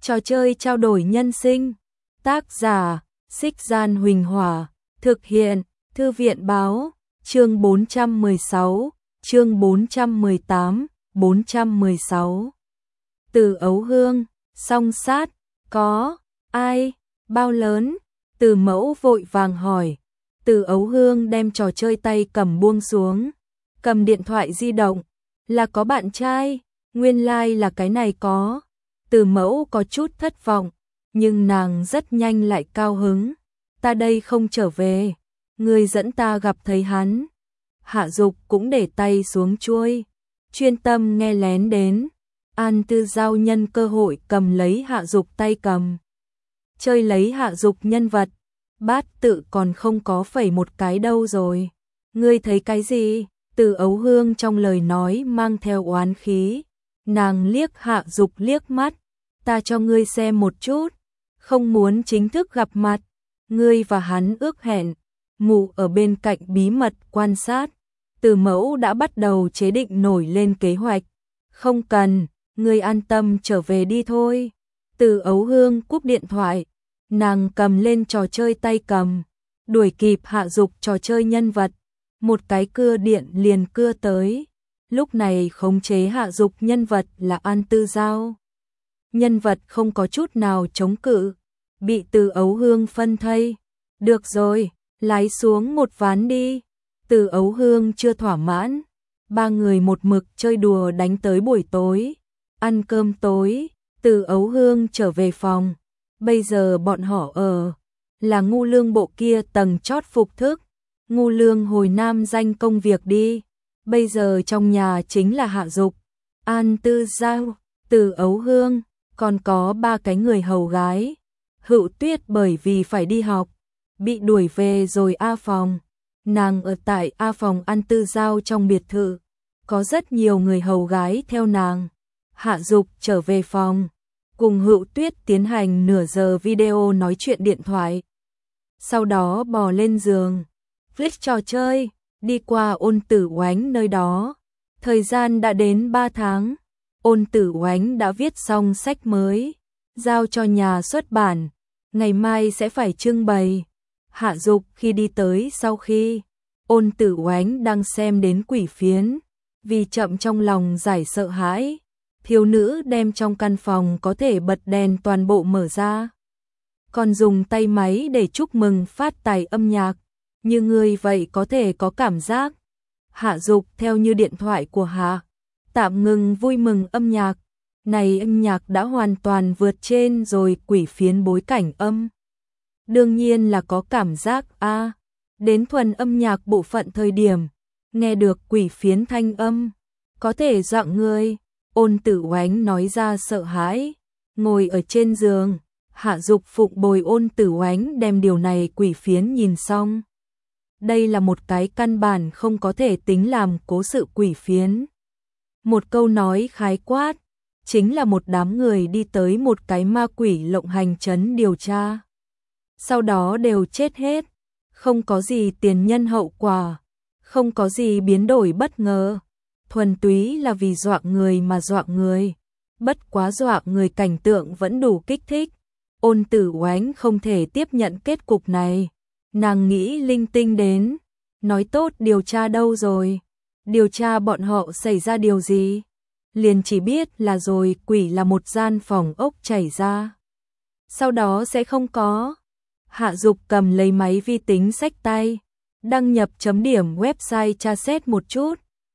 Trò chơi trao đổi nhân sinh. Tác giả, Xích Gian Huỳnh Hỏa. Thực hiện, Thư viện Báo. Chương 416, chương 418, 416. Từ Ấu Hương, Song Sát. Có, ai, bao lớn? Từ Mẫu vội vàng hỏi. Từ Ấu Hương đem trò chơi tay cầm buông xuống. Cầm điện thoại di động. Là có bạn trai, nguyên lai là cái này có. Từ Mẫu có chút thất vọng, nhưng nàng rất nhanh lại cao hứng. Ta đây không trở về, người dẫn ta gặp thấy hắn. Hạ Dục cũng để tay xuống chuôi, chuyên tâm nghe lén đến. An Tư Giao nhân cơ hội cầm lấy Hạ Dục tay cầm. Chơi lấy Hạ Dục nhân vật, bát tự còn không có phẩy một cái đâu rồi. Ngươi thấy cái gì? Từ Ấu Hương trong lời nói mang theo oán khí. Nàng liếc Hạ Dục liếc mắt. Ta cho ngươi xem một chút, không muốn chính thức gặp mặt. Ngươi và hắn ước hẹn, mụ ở bên cạnh bí mật quan sát. Từ Mẫu đã bắt đầu chế định nổi lên kế hoạch. Không cần, ngươi an tâm trở về đi thôi. Từ Ấu Hương cúp điện thoại, nàng cầm lên trò chơi tay cầm, đuổi kịp Hạ Dục trò chơi nhân vật. Một cái cưa điện liền cưa tới. Lúc này khống chế Hạ Dục nhân vật là An Tư Giao. Nhân vật không có chút nào chống cự, bị Từ Ấu Hương phân thây. Được rồi, lái xuống một ván đi. Từ Ấu Hương chưa thỏa mãn. Ba người một mực chơi đùa đánh tới buổi tối. Ăn cơm tối, Từ Ấu Hương trở về phòng. Bây giờ bọn họ ở là Ngu Lương bộ kia tầng chót phục thức. Ngu Lương hồi Nam danh công việc đi. Bây giờ trong nhà chính là Hạ Dục, An Tư Giao, Từ Ấu Hương, còn có ba cái người hầu gái. Hữu Tuyết bởi vì phải đi học, bị đuổi về rồi A phòng. Nàng ở tại A phòng An Tư Giao trong biệt thự. Có rất nhiều người hầu gái theo nàng. Hạ Dục trở về phòng, cùng Hữu Tuyết tiến hành nửa giờ video nói chuyện điện thoại. Sau đó bò lên giường, viết trò chơi, đi qua Ôn Tử Oánh nơi đó. Thời gian đã đến 3 tháng. Ôn Tử Oánh đã viết xong sách mới, giao cho nhà xuất bản, ngày mai sẽ phải trưng bày. Hạ Dục khi đi tới sau khi Ôn Tử Oánh đang xem đến Quỷ Phiến, vì chậm trong lòng giải sợ hãi, thiếu nữ đem trong căn phòng có thể bật đèn toàn bộ mở ra, còn dùng tay máy để chúc mừng phát tài âm nhạc. Như người vậy có thể có cảm giác. Hạ Dục theo như điện thoại của Hạ, tạm ngừng vui mừng âm nhạc. Này âm nhạc đã hoàn toàn vượt trên rồi Quỷ Phiến bối cảnh âm. Đương nhiên là có cảm giác a. Đến thuần âm nhạc bộ phận thời điểm, nghe được Quỷ Phiến thanh âm, có thể dọa người. Ôn Tử Oánh nói ra sợ hãi, ngồi ở trên giường. Hạ Dục phụng bồi Ôn Tử Oánh đem điều này Quỷ Phiến nhìn xong. Đây là một cái căn bản không có thể tính làm cố sự Quỷ Phiến. Một câu nói khái quát, chính là một đám người đi tới một cái ma quỷ lộng hành trấn điều tra. Sau đó đều chết hết, không có gì tiền nhân hậu quả, không có gì biến đổi bất ngờ. Thuần túy là vì dọa người mà dọa người. Bất quá dọa người cảnh tượng vẫn đủ kích thích. Ôn Tử Oánh không thể tiếp nhận kết cục này. Nàng nghĩ linh tinh đến, nói tốt điều tra đâu rồi? Điều tra bọn họ xảy ra điều gì? Liền chỉ biết là rồi quỷ là một gian phòng ốc chảy ra. Sau đó sẽ không có. Hạ Dục cầm lấy máy vi tính xách tay, đăng nhập chấm điểm website tra xét một chút.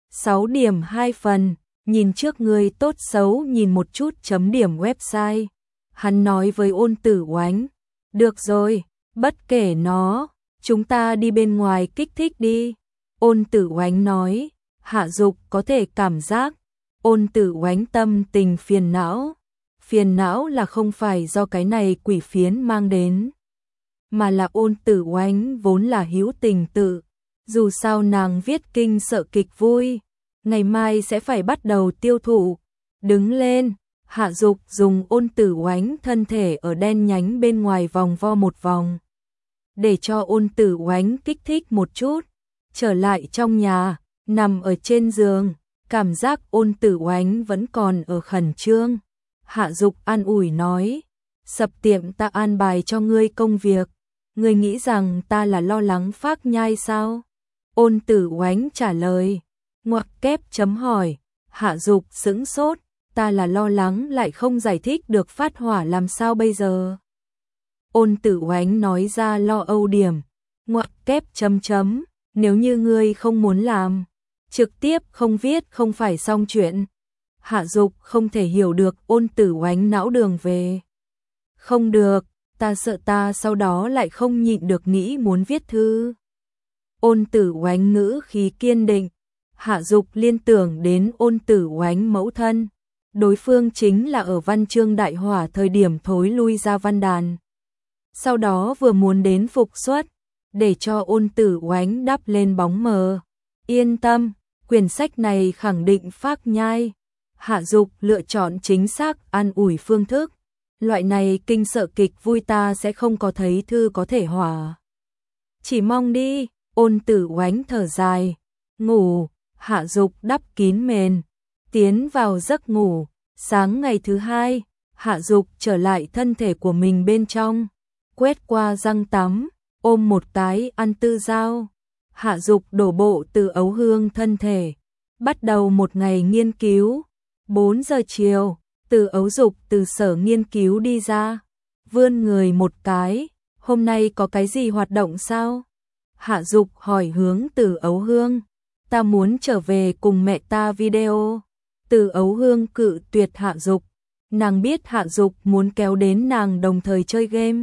6 điểm 2 phần, nhìn trước người tốt xấu nhìn một chút chấm điểm website. Hắn nói với Ôn Tử Oánh, được rồi, bất kể nó, chúng ta đi bên ngoài kích thích đi. Ôn Tử Oánh nói. Hạ Dục có thể cảm giác Ôn Tử Oánh tâm tình phiền não. Phiền não là không phải do cái này Quỷ Phiến mang đến, mà là Ôn Tử Oánh vốn là hữu tình tự. Dù sao nàng viết kinh sợ kịch vui, ngày mai sẽ phải bắt đầu tiêu thụ. Đứng lên, Hạ Dục dùng Ôn Tử Oánh thân thể ở đen nhánh bên ngoài vòng vo một vòng, để cho Ôn Tử Oánh kích thích một chút. Trở lại trong nhà, nằm ở trên giường, cảm giác Ôn Tử Oánh vẫn còn ở khẩn trương. Hạ Dục an ủi nói, sập tiệm ta an bài cho ngươi công việc, ngươi nghĩ rằng ta là lo lắng Phác Nhai sao? Ôn Tử Oánh trả lời, ngoặc kép chấm hỏi, Hạ Dục sững sốt, ta là lo lắng lại không giải thích được phát hỏa làm sao bây giờ? Ôn Tử Oánh nói ra lo âu điểm, ngoặc kép chấm chấm, nếu như ngươi không muốn làm, trực tiếp không viết không phải xong chuyện. Hạ Dục không thể hiểu được Ôn Tử Oánh não đường về. Không được, ta sợ ta sau đó lại không nhịn được nghĩ muốn viết thư. Ôn Tử Oánh ngữ khí kiên định, Hạ Dục liên tưởng đến Ôn Tử Oánh mẫu thân. Đối phương chính là ở văn chương đại hỏa thời điểm thối lui ra văn đàn. Sau đó vừa muốn đến phục xuất, để cho Ôn Tử Oánh đắp lên bóng mờ. Yên tâm, quyển sách này khẳng định Phác Nhai. Hạ Dục lựa chọn chính xác an ủi phương thức. Loại này kinh sợ kịch vui ta sẽ không có thấy thư có thể hỏa. Chỉ mong đi, Ôn Tử Oánh thở dài. Ngủ, Hạ Dục đắp kín mền, tiến vào giấc ngủ. Sáng ngày thứ hai, Hạ Dục trở lại thân thể của mình bên trong, quét qua răng tắm, ôm một cái ăn tư dao. Hạ Dục đổ bộ từ ấu hương thân thể, bắt đầu một ngày nghiên cứu. 4 giờ chiều, từ ấu dục từ sở nghiên cứu đi ra, vươn người một cái, hôm nay có cái gì hoạt động sao? Hạ Dục hỏi hướng từ ấu hương, ta muốn trở về cùng mẹ ta video. Từ ấu hương cự tuyệt Hạ Dục, nàng biết Hạ Dục muốn kéo đến nàng đồng thời chơi game.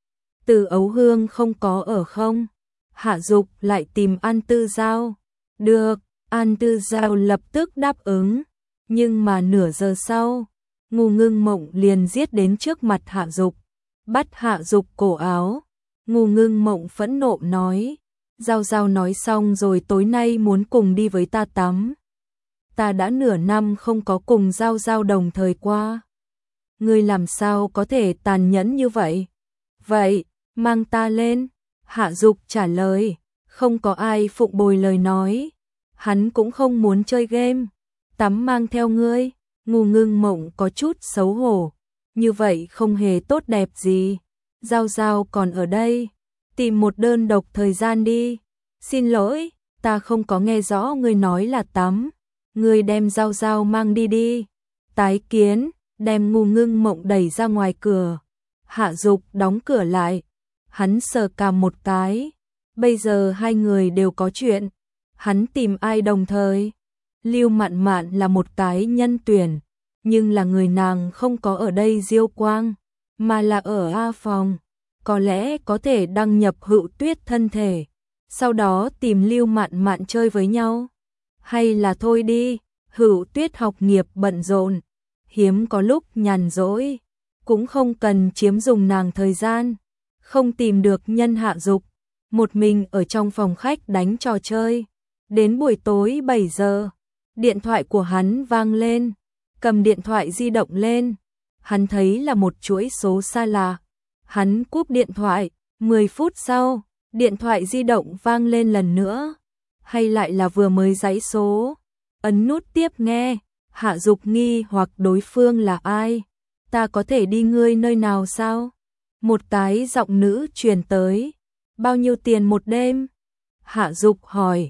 Từ ấu hương không có ở không? Hạ Dục lại tìm An Tư Giao. Được, An Tư Giao lập tức đáp ứng. Nhưng mà nửa giờ sau, Ngô Ngưng Mộng liền giết đến trước mặt Hạ Dục, bắt Hạ Dục cổ áo. Ngô Ngưng Mộng phẫn nộ nói, Giao Giao nói xong rồi tối nay muốn cùng đi với ta tắm. Ta đã nửa năm không có cùng Giao Giao đồng thời qua. Ngươi làm sao có thể tàn nhẫn như vậy? Vậy, mang ta lên. Hạ Dục trả lời, không có ai phụng bồi lời nói. Hắn cũng không muốn chơi game. Tắm mang theo ngươi. Ngô Ngưng Mộng có chút xấu hổ. Như vậy không hề tốt đẹp gì. Giao Giao còn ở đây. Tìm một đơn độc thời gian đi. Xin lỗi, ta không có nghe rõ ngươi nói là tắm. Ngươi đem Giao Giao mang đi đi. Tái kiến, đem Ngô Ngưng Mộng đẩy ra ngoài cửa. Hạ Dục đóng cửa lại. Hắn sờ cằm một cái. Bây giờ hai người đều có chuyện. Hắn tìm ai đồng thời? Lưu Mạn Mạn là một cái nhân tuyển, nhưng là người nàng không có ở đây Diêu Quang, mà là ở A phòng. Có lẽ có thể đăng nhập Hữu Tuyết thân thể, sau đó tìm Lưu Mạn Mạn chơi với nhau. Hay là thôi đi, Hữu Tuyết học nghiệp bận rộn, hiếm có lúc nhàn rỗi, cũng không cần chiếm dùng nàng thời gian. Không tìm được nhân Hạ Dục, một mình ở trong phòng khách đánh trò chơi. Đến buổi tối 7 giờ, điện thoại của hắn vang lên, cầm điện thoại di động lên, hắn thấy là một chuỗi số xa lạ. Hắn cúp điện thoại, 10 phút sau, điện thoại di động vang lên lần nữa, hay lại là vừa mới dãy số. Ấn nút tiếp nghe, Hạ Dục nghi hoặc đối phương là ai. Ta có thể đi ngươi nơi nào sao? Một cái giọng nữ truyền tới. Bao nhiêu tiền một đêm? Hạ Dục hỏi.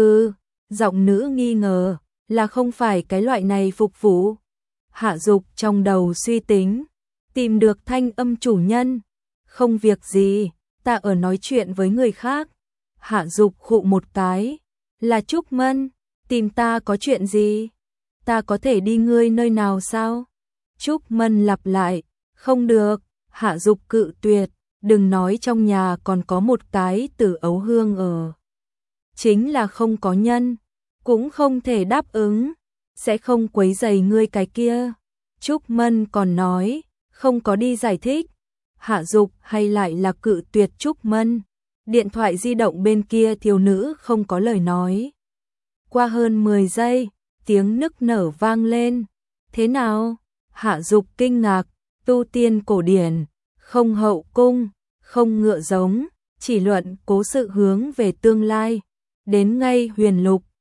Giọng nữ nghi ngờ, là không phải cái loại này phục vụ. Hạ Dục trong đầu suy tính, tìm được thanh âm chủ nhân. Không việc gì, ta ở nói chuyện với người khác. Hạ Dục khụ một cái, là Trúc Mân, tìm ta có chuyện gì? Ta có thể đi ngươi nơi nào sao? Trúc Mân lặp lại, không được. Hạ Dục cự tuyệt, đừng nói trong nhà còn có một cái Tử Ấu Hương ở. Chính là không có nhân, cũng không thể đáp ứng, sẽ không quấy rầy ngươi cái kia. Trúc Mân còn nói, không có đi giải thích. Hạ Dục hay lại là cự tuyệt Trúc Mân. Điện thoại di động bên kia thiếu nữ không có lời nói. Qua hơn 10 giây, tiếng nức nở vang lên. Thế nào? Hạ Dục kinh ngạc, tu tiên cổ điển, không hậu cung, không ngựa giống, chỉ luận cố sự hướng về tương lai. Đến ngay huyền lục,